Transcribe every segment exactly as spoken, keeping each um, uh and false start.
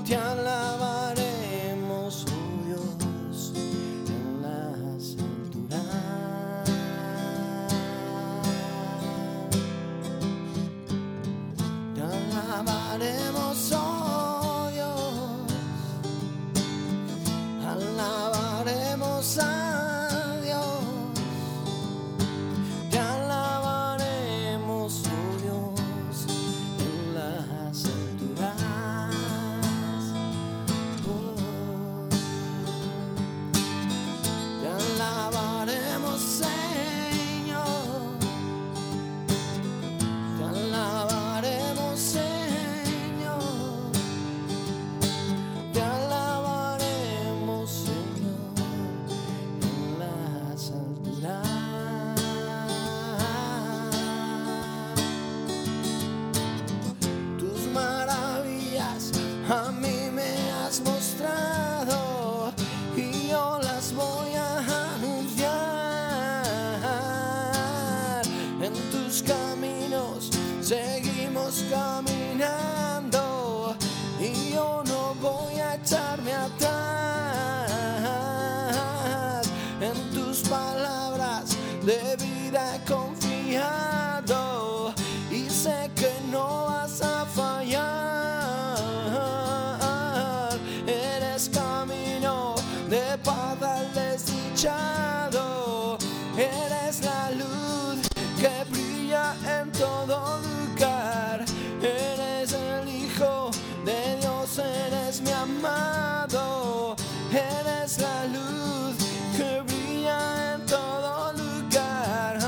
te alabaremos, oh Dios, en las alturas. Te alabaremos, oh Dios, alabaremos a Dios. Te alabaremos, oh Dios, en las alturas. Oh. Te alabaremos, Señor. Te alabaremos, Señor. Te alabaremos, Señor, en las alturas. Tus maravillas a mí me has mostrado y yo las voy a anunciar. En tus caminos seguimos caminando y yo no voy a echarme atrás. En tus palabras de vida he confiado y sé que no vas a fallar. Eres camino de paz al desdichado. Eres la luz que brilla en todo lugar. Eres el Hijo de Dios, eres mi amado. Eres la luz que brilla en todo lugar.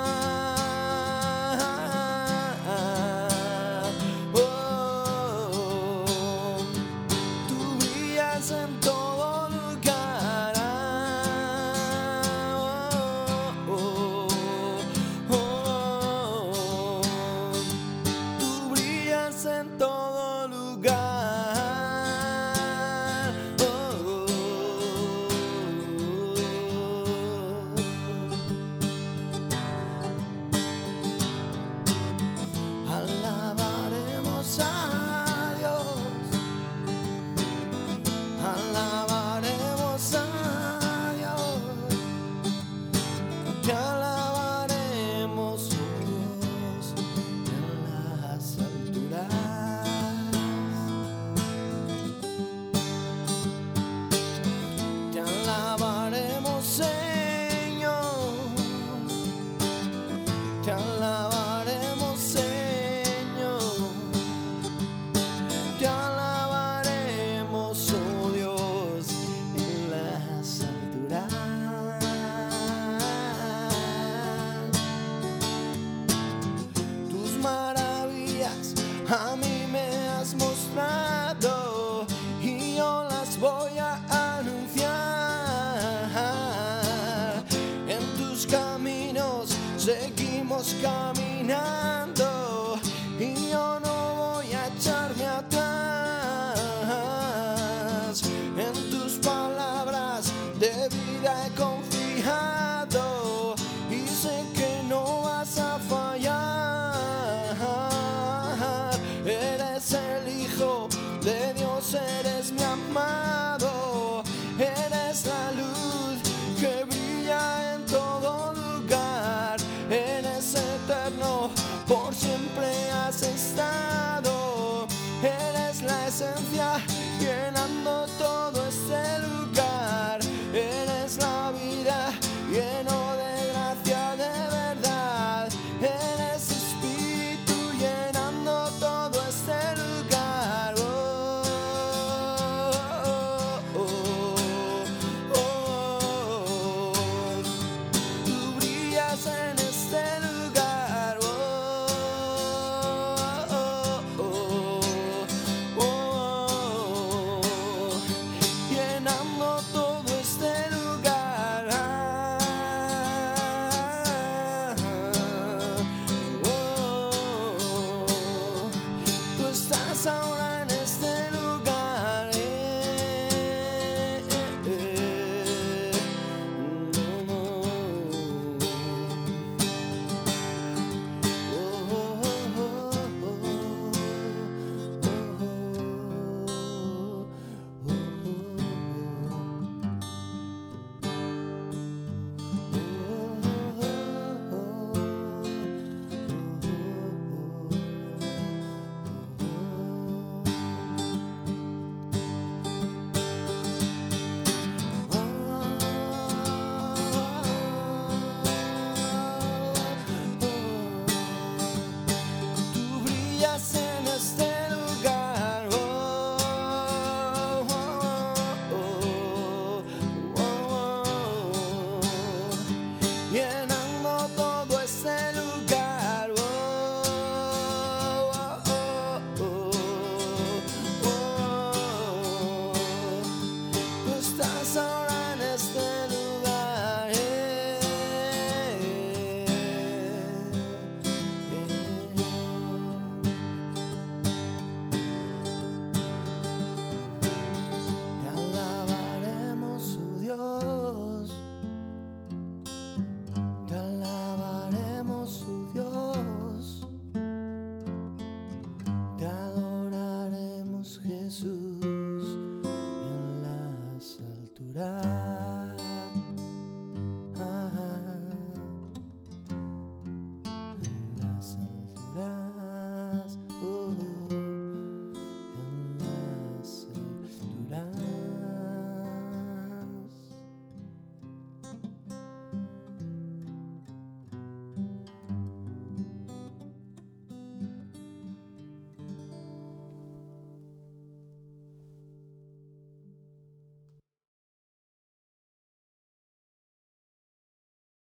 Oh, tú brillas en todo lugar. Oh, oh, oh, tú brillas en todo lugar. Oh, oh, oh. Alabaremos a Dios. Alabaremos a Dios. Te alabaremos, oh Dios, en las alturas. Te alabaremos, Señor. Te alabaremos, Señor. Te alabaremos, oh Dios, en las alturas. Tus maravillas a mí me has mostrado y yo las voy a anunciar. En tus caminos seguimos caminando y yo no voy a echarme atrás. En tus palabras de vida he confiado y sé que no vas a fallar. Eres el Hijo de Dios, eres mi amado. Eres la luz que brilla en todo lugar. Eres eterno, por siempre has estado. Eres la esencia llenando todo este lugar. Eres la vida lleno de gracia de verdad. Eres Espíritu llenando todo este lugar. Oh, oh, oh, oh, oh. Tú brillas en este lugar. Oh, oh, oh, oh, oh. vida.